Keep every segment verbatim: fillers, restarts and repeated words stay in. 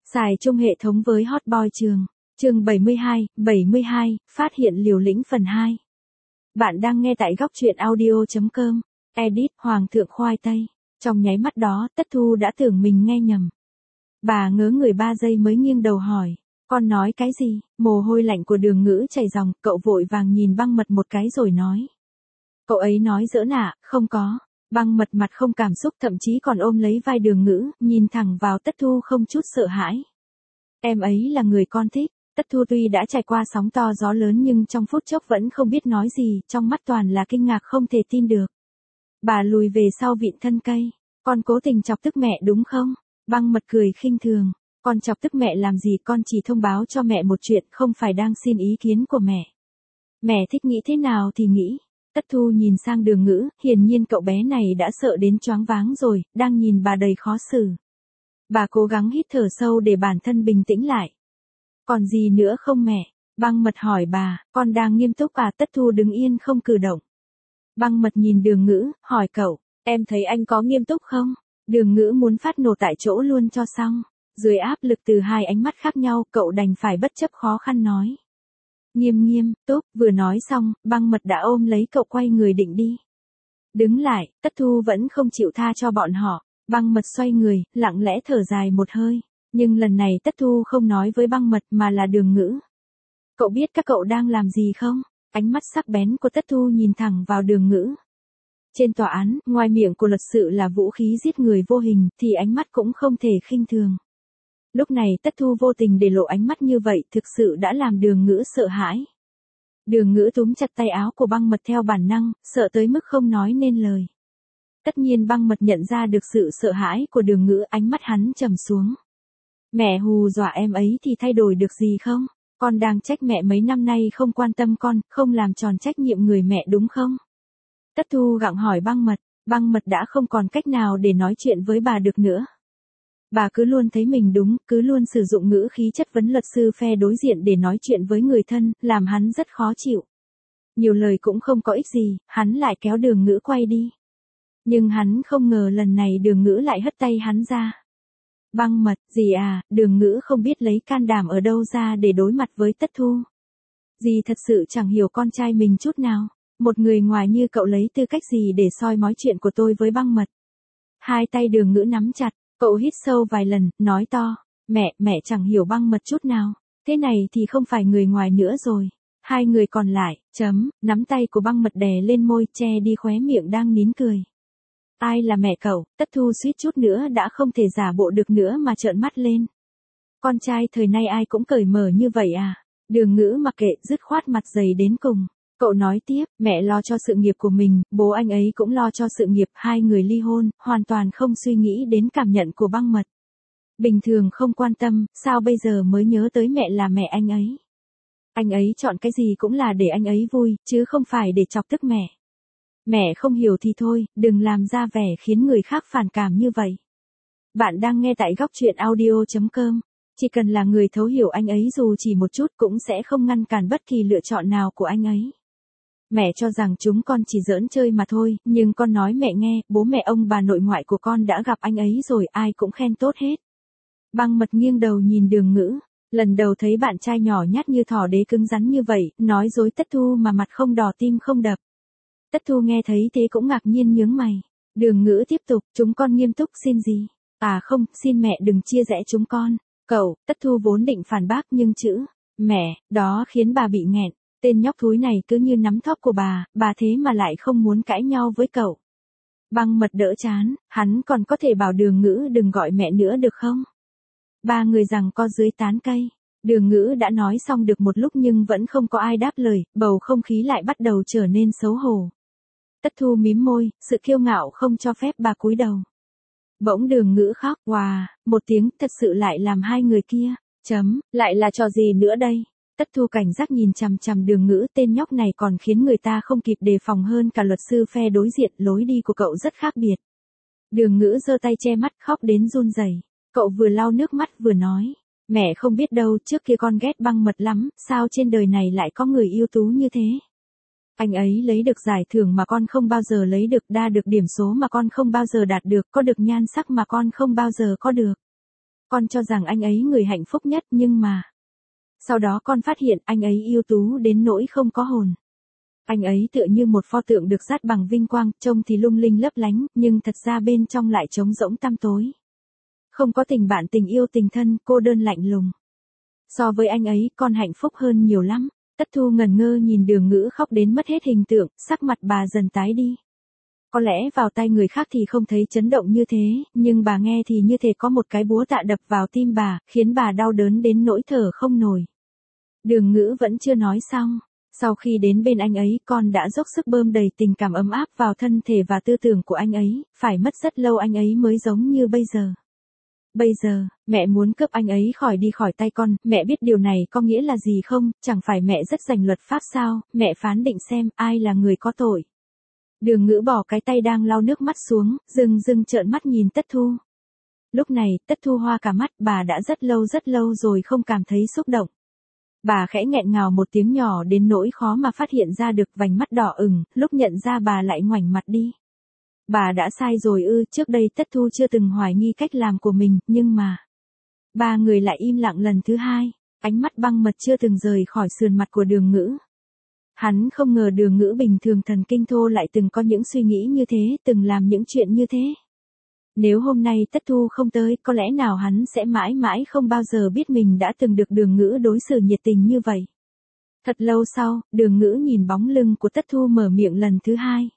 Xài chung hệ thống với Hot Boy trường. Chương bảy mươi hai, bảy mươi hai, phát hiện liều lĩnh phần hai. Bạn đang nghe tại góc truyện audio chấm com. Edit Hoàng thượng khoai tây. Trong nháy mắt đó, Tất Thu đã tưởng mình nghe nhầm. Bà ngớ người ba giây mới nghiêng đầu hỏi. Con nói cái gì? Mồ hôi lạnh của Đường Ngữ chảy ròng, cậu vội vàng nhìn Băng Mật một cái rồi nói. Cậu ấy nói giỡn ạ, không có. Băng Mật mặt không cảm xúc, thậm chí còn ôm lấy vai Đường Ngữ, nhìn thẳng vào Tất Thu không chút sợ hãi. Em ấy là người con thích. Tất Thu tuy đã trải qua sóng to gió lớn nhưng trong phút chốc vẫn không biết nói gì, trong mắt toàn là kinh ngạc không thể tin được. Bà lùi về sau vịn thân cây. Con cố tình chọc tức mẹ đúng không? Băng Mật cười khinh thường. Con chọc tức mẹ làm gì, con chỉ thông báo cho mẹ một chuyện, không phải đang xin ý kiến của mẹ. Mẹ thích nghĩ thế nào thì nghĩ. Tất Thu nhìn sang Đường Ngữ, hiển nhiên cậu bé này đã sợ đến choáng váng rồi, đang nhìn bà đầy khó xử. Bà cố gắng hít thở sâu để bản thân bình tĩnh lại. Còn gì nữa không mẹ? Băng Mật hỏi bà, con đang nghiêm túc à? Tất Thu đứng yên không cử động. Băng Mật nhìn Đường Ngữ, hỏi cậu, em thấy anh có nghiêm túc không? Đường Ngữ muốn phát nổ tại chỗ luôn cho xong. Dưới áp lực từ hai ánh mắt khác nhau, cậu đành phải bất chấp khó khăn nói. Nghiêm nghiêm, tốt, vừa nói xong, Băng Mật đã ôm lấy cậu quay người định đi. Đứng lại, Tất Thu vẫn không chịu tha cho bọn họ. Băng Mật xoay người, lặng lẽ thở dài một hơi. Nhưng lần này Tất Thu không nói với Băng Mật mà là Đường Ngữ. Cậu biết các cậu đang làm gì không? Ánh mắt sắc bén của Tất Thu nhìn thẳng vào Đường Ngữ. Trên tòa án, ngoài miệng của luật sự là vũ khí giết người vô hình, thì ánh mắt cũng không thể khinh thường. Lúc này Tất Thu vô tình để lộ ánh mắt như vậy thực sự đã làm Đường Ngữ sợ hãi. Đường Ngữ túm chặt tay áo của Băng Mật theo bản năng, sợ tới mức không nói nên lời. Tất nhiên Băng Mật nhận ra được sự sợ hãi của Đường Ngữ, ánh mắt hắn trầm xuống. Mẹ hù dọa em ấy thì thay đổi được gì không? Con đang trách mẹ mấy năm nay không quan tâm con, không làm tròn trách nhiệm người mẹ đúng không? Tất Thu gặng hỏi Băng Mật. Băng Mật đã không còn cách nào để nói chuyện với bà được nữa. Bà cứ luôn thấy mình đúng, cứ luôn sử dụng ngữ khí chất vấn luật sư phe đối diện để nói chuyện với người thân, làm hắn rất khó chịu. Nhiều lời cũng không có ích gì, hắn lại kéo Đường Ngữ quay đi. Nhưng hắn không ngờ lần này Đường Ngữ lại hất tay hắn ra. Băng Mật, gì à? Đường Ngữ không biết lấy can đảm ở đâu ra để đối mặt với Tất Thu. Dì thật sự chẳng hiểu con trai mình chút nào. Một người ngoài như cậu lấy tư cách gì để soi mói chuyện của tôi với Băng Mật? Hai tay Đường Ngữ nắm chặt, cậu hít sâu vài lần, nói to. Mẹ, mẹ chẳng hiểu Băng Mật chút nào. Thế này thì không phải người ngoài nữa rồi. Hai người còn lại, chấm, nắm tay của Băng Mật đè lên môi, che đi khóe miệng đang nín cười. Ai là mẹ cậu? Tất Thu suýt chút nữa đã không thể giả bộ được nữa mà trợn mắt lên. Con trai thời nay ai cũng cởi mở như vậy à? Đường Ngữ mặc kệ, dứt khoát mặt dày đến cùng. Cậu nói tiếp, mẹ lo cho sự nghiệp của mình, bố anh ấy cũng lo cho sự nghiệp, hai người ly hôn, hoàn toàn không suy nghĩ đến cảm nhận của Băng Mật. Bình thường không quan tâm, sao bây giờ mới nhớ tới mẹ là mẹ anh ấy? Anh ấy chọn cái gì cũng là để anh ấy vui, chứ không phải để chọc tức mẹ. Mẹ không hiểu thì thôi, đừng làm ra vẻ khiến người khác phản cảm như vậy. Bạn đang nghe tại góc truyện audio chấm com. Chỉ cần là người thấu hiểu anh ấy dù chỉ một chút cũng sẽ không ngăn cản bất kỳ lựa chọn nào của anh ấy. Mẹ cho rằng chúng con chỉ giỡn chơi mà thôi, nhưng con nói mẹ nghe, bố mẹ ông bà nội ngoại của con đã gặp anh ấy rồi, ai cũng khen tốt hết. Băng Mật nghiêng đầu nhìn Đường Ngữ, lần đầu thấy bạn trai nhỏ nhát như thỏ đế cứng rắn như vậy, nói dối Tất Thu mà mặt không đỏ tim không đập. Tất Thu nghe thấy thế cũng ngạc nhiên nhướng mày. Đường Ngữ tiếp tục, chúng con nghiêm túc xin gì? À không, xin mẹ đừng chia rẽ chúng con. Cậu, Tất Thu vốn định phản bác nhưng chữ mẹ, đó khiến bà bị nghẹn. Tên nhóc thúi này cứ như nắm thóp của bà, bà thế mà lại không muốn cãi nhau với cậu. Băng Mật đỡ chán, hắn còn có thể bảo Đường Ngữ đừng gọi mẹ nữa được không? Ba người giằng co dưới tán cây. Đường Ngữ đã nói xong được một lúc nhưng vẫn không có ai đáp lời, bầu không khí lại bắt đầu trở nên xấu hổ. Tất Thu mím môi, sự kiêu ngạo không cho phép bà cúi đầu. Bỗng Đường Ngữ khóc, wow, một tiếng thật sự lại làm hai người kia, chấm, lại là trò gì nữa đây? Tất Thu cảnh giác nhìn chằm chằm Đường Ngữ, tên nhóc này còn khiến người ta không kịp đề phòng hơn cả luật sư phe đối diện, lối đi của cậu rất khác biệt. Đường Ngữ giơ tay che mắt khóc đến run rẩy. Cậu vừa lau nước mắt vừa nói, mẹ không biết đâu, trước kia con ghét Băng Mật lắm, sao trên đời này lại có người ưu tú như thế? Anh ấy lấy được giải thưởng mà con không bao giờ lấy được, đa được điểm số mà con không bao giờ đạt được, có được nhan sắc mà con không bao giờ có được. Con cho rằng anh ấy người hạnh phúc nhất nhưng mà. Sau đó con phát hiện anh ấy ưu tú đến nỗi không có hồn. Anh ấy tựa như một pho tượng được dát bằng vinh quang, trông thì lung linh lấp lánh, nhưng thật ra bên trong lại trống rỗng tăm tối. Không có tình bạn tình yêu tình thân, cô đơn lạnh lùng. So với anh ấy, con hạnh phúc hơn nhiều lắm. Tất Thu ngẩn ngơ nhìn Đường Ngữ khóc đến mất hết hình tượng, sắc mặt bà dần tái đi. Có lẽ vào tai người khác thì không thấy chấn động như thế, nhưng bà nghe thì như thể có một cái búa tạ đập vào tim bà, khiến bà đau đớn đến nỗi thở không nổi. Đường Ngữ vẫn chưa nói xong. Sau khi đến bên anh ấy, con đã dốc sức bơm đầy tình cảm ấm áp vào thân thể và tư tưởng của anh ấy, phải mất rất lâu anh ấy mới giống như bây giờ. Bây giờ, mẹ muốn cướp anh ấy khỏi đi khỏi tay con, mẹ biết điều này có nghĩa là gì không, chẳng phải mẹ rất rành luật pháp sao, mẹ phán định xem ai là người có tội. Đường Ngữ bỏ cái tay đang lau nước mắt xuống, dừng dừng trợn mắt nhìn Tất Thu. Lúc này, Tất Thu hoa cả mắt, bà đã rất lâu rất lâu rồi không cảm thấy xúc động. Bà khẽ nghẹn ngào một tiếng nhỏ đến nỗi khó mà phát hiện ra được, vành mắt đỏ ửng, lúc nhận ra bà lại ngoảnh mặt đi. Bà đã sai rồi ư, trước đây Tất Thu chưa từng hoài nghi cách làm của mình, nhưng mà. Ba người lại im lặng lần thứ hai, ánh mắt băng mật chưa từng rời khỏi sườn mặt của Đường Ngữ. Hắn không ngờ Đường Ngữ bình thường thần kinh thô lại từng có những suy nghĩ như thế, từng làm những chuyện như thế. Nếu hôm nay Tất Thu không tới, có lẽ nào hắn sẽ mãi mãi không bao giờ biết mình đã từng được Đường Ngữ đối xử nhiệt tình như vậy. Thật lâu sau, Đường Ngữ nhìn bóng lưng của Tất Thu mở miệng lần thứ hai.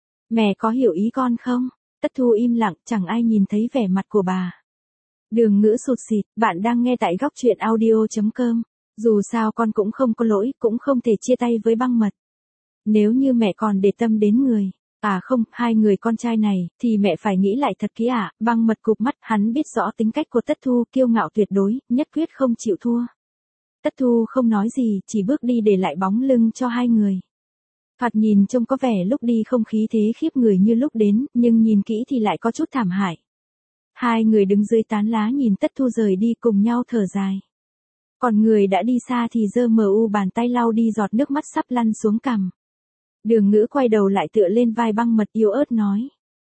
Mẹ có hiểu ý con không? Tất Thu im lặng, chẳng ai nhìn thấy vẻ mặt của bà. Đường Ngữ sụt sịt, bạn đang nghe tại góc truyện audio chấm com. Dù sao con cũng không có lỗi, cũng không thể chia tay với băng mật. Nếu như mẹ còn để tâm đến người, à không, hai người con trai này, thì mẹ phải nghĩ lại thật kỹ ạ. À. Băng mật cụp mắt, hắn biết rõ tính cách của Tất Thu, kiêu ngạo tuyệt đối, nhất quyết không chịu thua. Tất Thu không nói gì, chỉ bước đi để lại bóng lưng cho hai người. Thoạt nhìn trông có vẻ lúc đi không khí thế khiếp người như lúc đến, nhưng nhìn kỹ thì lại có chút thảm hại. Hai người đứng dưới tán lá nhìn Tất Thu rời đi cùng nhau thở dài. Còn người đã đi xa thì giơ mờ u bàn tay lau đi giọt nước mắt sắp lăn xuống cằm. Đường Ngữ quay đầu lại tựa lên vai băng mật yếu ớt nói.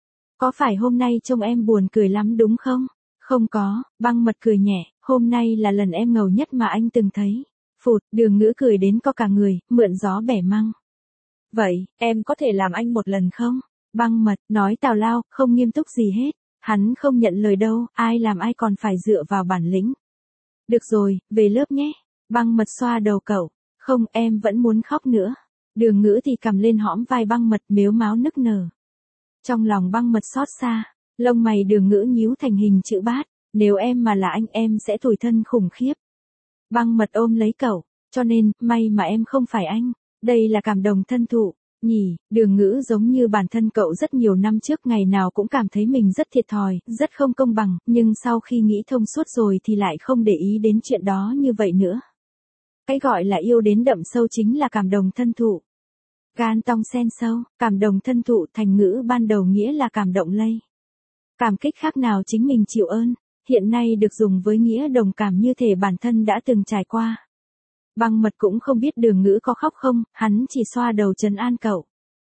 Có phải hôm nay trông em buồn cười lắm đúng không? Không có, băng mật cười nhẹ, hôm nay là lần em ngầu nhất mà anh từng thấy. Phụt, Đường Ngữ cười đến co cả người, mượn gió bẻ măng. Vậy, em có thể làm anh một lần không? Băng mật, nói tào lao, không nghiêm túc gì hết. Hắn không nhận lời đâu, ai làm ai còn phải dựa vào bản lĩnh. Được rồi, về lớp nhé. Băng mật xoa đầu cậu. Không, em vẫn muốn khóc nữa. Đường Ngữ thì cầm lên hõm vai băng mật mếu máo nức nở. Trong lòng băng mật xót xa, lông mày Đường Ngữ nhíu thành hình chữ bát. Nếu em mà là anh em sẽ tủi thân khủng khiếp. Băng mật ôm lấy cậu. Cho nên, may mà em không phải anh. Đây là cảm đồng thân thụ. Nhỉ, Đường Ngữ giống như bản thân cậu rất nhiều năm trước ngày nào cũng cảm thấy mình rất thiệt thòi, rất không công bằng, nhưng sau khi nghĩ thông suốt rồi thì lại không để ý đến chuyện đó như vậy nữa. Cái gọi là yêu đến đậm sâu chính là cảm đồng thân thụ. Gan tong sen sâu, cảm đồng thân thụ thành ngữ ban đầu nghĩa là cảm động lây. Cảm kích khác nào chính mình chịu ơn, hiện nay được dùng với nghĩa đồng cảm như thể bản thân đã từng trải qua. Băng mật cũng không biết Đường Ngữ có khóc không, hắn chỉ xoa đầu trấn an cậu.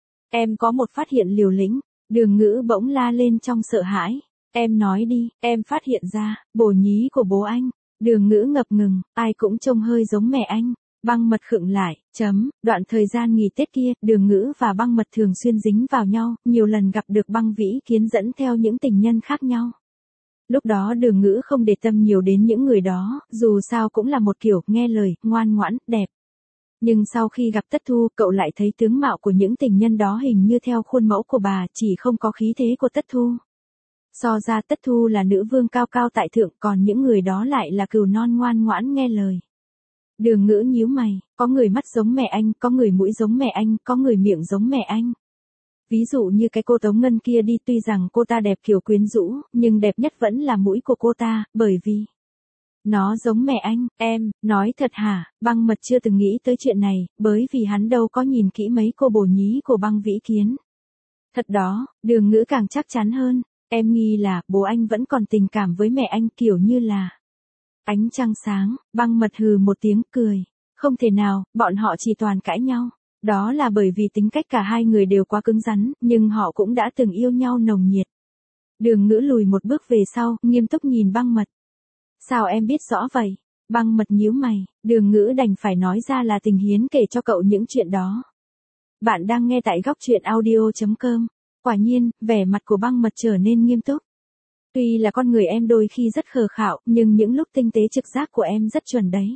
Em có một phát hiện liều lĩnh, Đường Ngữ bỗng la lên trong sợ hãi. Em nói đi, em phát hiện ra, bồ nhí của bố anh. Đường Ngữ ngập ngừng, ai cũng trông hơi giống mẹ anh. Băng mật khựng lại, chấm, đoạn thời gian nghỉ Tết kia, Đường Ngữ và băng mật thường xuyên dính vào nhau, nhiều lần gặp được băng vĩ kiến dẫn theo những tình nhân khác nhau. Lúc đó Đường Ngữ không để tâm nhiều đến những người đó, dù sao cũng là một kiểu nghe lời, ngoan ngoãn, đẹp. Nhưng sau khi gặp Tất Thu, cậu lại thấy tướng mạo của những tình nhân đó hình như theo khuôn mẫu của bà, chỉ không có khí thế của Tất Thu. So ra Tất Thu là nữ vương cao cao tại thượng, còn những người đó lại là cừu non ngoan ngoãn nghe lời. Đường Ngữ nhíu mày, có người mắt giống mẹ anh, có người mũi giống mẹ anh, có người miệng giống mẹ anh. Ví dụ như cái cô Tống Ngân kia đi, tuy rằng cô ta đẹp kiểu quyến rũ, nhưng đẹp nhất vẫn là mũi của cô ta, bởi vì nó giống mẹ anh. Em, nói thật hả? Băng mật chưa từng nghĩ tới chuyện này, bởi vì hắn đâu có nhìn kỹ mấy cô bồ nhí của băng vĩ kiến. Thật đó, Đường Ngữ càng chắc chắn hơn, em nghi là bố anh vẫn còn tình cảm với mẹ anh, kiểu như là ánh trăng sáng. Băng mật hừ một tiếng cười. Không thể nào, bọn họ chỉ toàn cãi nhau. Đó là bởi vì tính cách cả hai người đều quá cứng rắn, nhưng họ cũng đã từng yêu nhau nồng nhiệt. Đường Ngữ lùi một bước về sau, nghiêm túc nhìn băng mật. Sao em biết rõ vậy? Băng mật nhíu mày, Đường Ngữ đành phải nói ra là Tình Hiến kể cho cậu những chuyện đó. Bạn đang nghe tại góc truyện audio chấm com. Quả nhiên, vẻ mặt của Băng Mật trở nên nghiêm túc. Tuy là con người em đôi khi rất khờ khạo, nhưng những lúc tinh tế trực giác của em rất chuẩn đấy.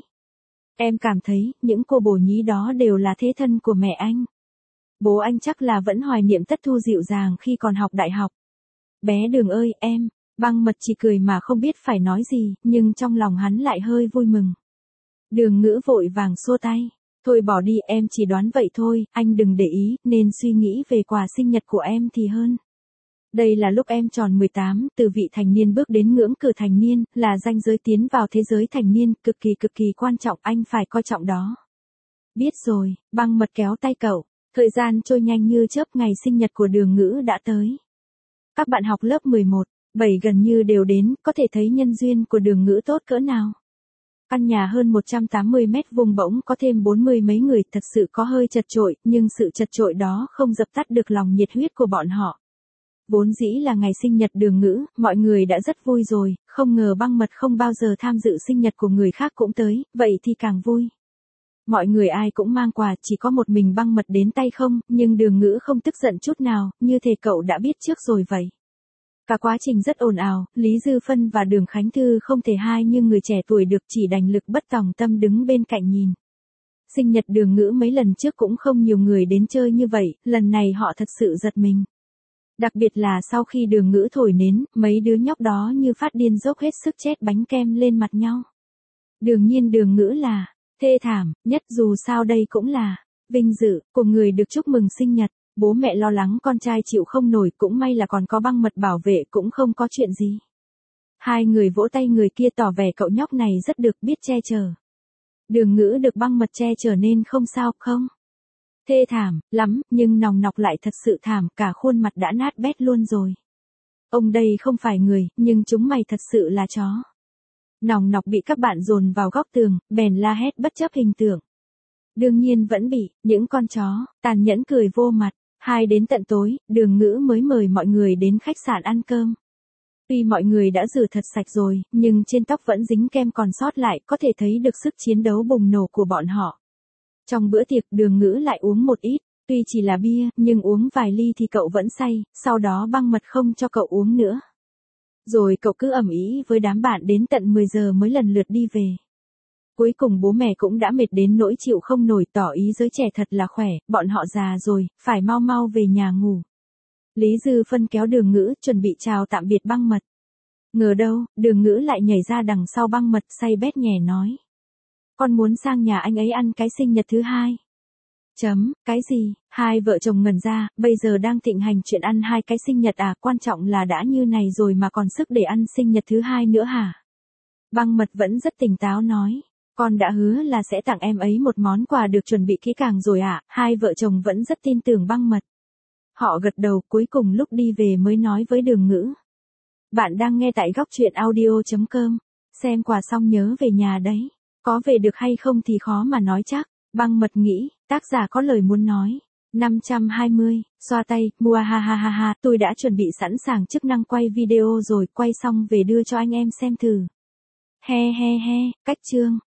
Em cảm thấy, những cô bồ nhí đó đều là thế thân của mẹ anh. Bố anh chắc là vẫn hoài niệm Tất Thu dịu dàng khi còn học đại học. Bé Đường ơi, em, Băng Mật chỉ cười mà không biết phải nói gì, nhưng trong lòng hắn lại hơi vui mừng. Đường Ngữ vội vàng xua tay. Thôi bỏ đi, em chỉ đoán vậy thôi, anh đừng để ý, nên suy nghĩ về quà sinh nhật của em thì hơn. Đây là lúc em tròn mười tám, từ vị thành niên bước đến ngưỡng cửa thành niên, là ranh giới tiến vào thế giới thành niên, cực kỳ cực kỳ quan trọng, anh phải coi trọng đó. Biết rồi, Băng Mật kéo tay cậu, thời gian trôi nhanh như chớp, ngày sinh nhật của Đường Ngữ đã tới. Các bạn học lớp mười một, bảy gần như đều đến, có thể thấy nhân duyên của Đường Ngữ tốt cỡ nào. Căn nhà hơn một trăm tám mươi mét vuông bỗng có thêm bốn mươi mấy người, thật sự có hơi chật chội, nhưng sự chật chội đó không dập tắt được lòng nhiệt huyết của bọn họ. Vốn dĩ là ngày sinh nhật Đường Ngữ, mọi người đã rất vui rồi, không ngờ Băng Mật không bao giờ tham dự sinh nhật của người khác cũng tới, vậy thì càng vui. Mọi người ai cũng mang quà, chỉ có một mình Băng Mật đến tay không, nhưng Đường Ngữ không tức giận chút nào, như thể cậu đã biết trước rồi vậy. Cả quá trình rất ồn ào, Lý Dư Phân và Đường Khánh Thư không thể hai như người trẻ tuổi được, chỉ đành lực bất tòng tâm đứng bên cạnh nhìn. Sinh nhật Đường Ngữ mấy lần trước cũng không nhiều người đến chơi như vậy, lần này họ thật sự giật mình. Đặc biệt là sau khi Đường Ngữ thổi nến, mấy đứa nhóc đó như phát điên dốc hết sức chét bánh kem lên mặt nhau. Đương nhiên Đường Ngữ là thê thảm nhất, dù sao đây cũng là vinh dự của người được chúc mừng sinh nhật. Bố mẹ lo lắng con trai chịu không nổi, cũng may là còn có Băng Mật bảo vệ, cũng không có chuyện gì. Hai người vỗ tay người kia tỏ vẻ cậu nhóc này rất được biết che chở. Đường Ngữ được Băng Mật che chở nên không sao, không? Thê thảm lắm, nhưng nòng nọc lại thật sự thảm, cả khuôn mặt đã nát bét luôn rồi. Ông đây không phải người, nhưng chúng mày thật sự là chó. Nòng nọc bị các bạn dồn vào góc tường, bèn la hét bất chấp hình tượng. Đương nhiên vẫn bị những con chó tàn nhẫn cười vô mặt. Hai đến tận tối, Đường Ngữ mới mời mọi người đến khách sạn ăn cơm. Tuy mọi người đã rửa thật sạch rồi, nhưng trên tóc vẫn dính kem còn sót lại, có thể thấy được sức chiến đấu bùng nổ của bọn họ. Trong bữa tiệc, Đường Ngữ lại uống một ít, tuy chỉ là bia, nhưng uống vài ly thì cậu vẫn say, sau đó Băng Mật không cho cậu uống nữa. Rồi cậu cứ ầm ĩ với đám bạn đến tận mười giờ mới lần lượt đi về. Cuối cùng bố mẹ cũng đã mệt đến nỗi chịu không nổi, tỏ ý giới trẻ thật là khỏe, bọn họ già rồi, phải mau mau về nhà ngủ. Lý Dư Phân kéo Đường Ngữ, chuẩn bị chào tạm biệt Băng Mật. Ngờ đâu, Đường Ngữ lại nhảy ra đằng sau Băng Mật, say bét nhè nói. Con muốn sang nhà anh ấy ăn cái sinh nhật thứ hai. Chấm, cái gì? Hai vợ chồng ngẩn ra, bây giờ đang thịnh hành chuyện ăn hai cái sinh nhật à, quan trọng là đã như này rồi mà còn sức để ăn sinh nhật thứ hai nữa hả? Băng Mật vẫn rất tỉnh táo nói. Con đã hứa là sẽ tặng em ấy một món quà được chuẩn bị kỹ càng rồi ạ, à? Hai vợ chồng vẫn rất tin tưởng Băng Mật. Họ gật đầu, cuối cùng lúc đi về mới nói với Đường Ngữ. Bạn đang nghe tại góc truyện audio chấm com. Xem quà xong nhớ về nhà đấy. Có về được hay không thì khó mà nói chắc. Băng Mật nghĩ, tác giả có lời muốn nói. năm trăm hai mươi, xoa tay, mua ha ha ha ha, tôi đã chuẩn bị sẵn sàng chức năng quay video rồi, quay xong về đưa cho anh em xem thử. He he he, cách chương.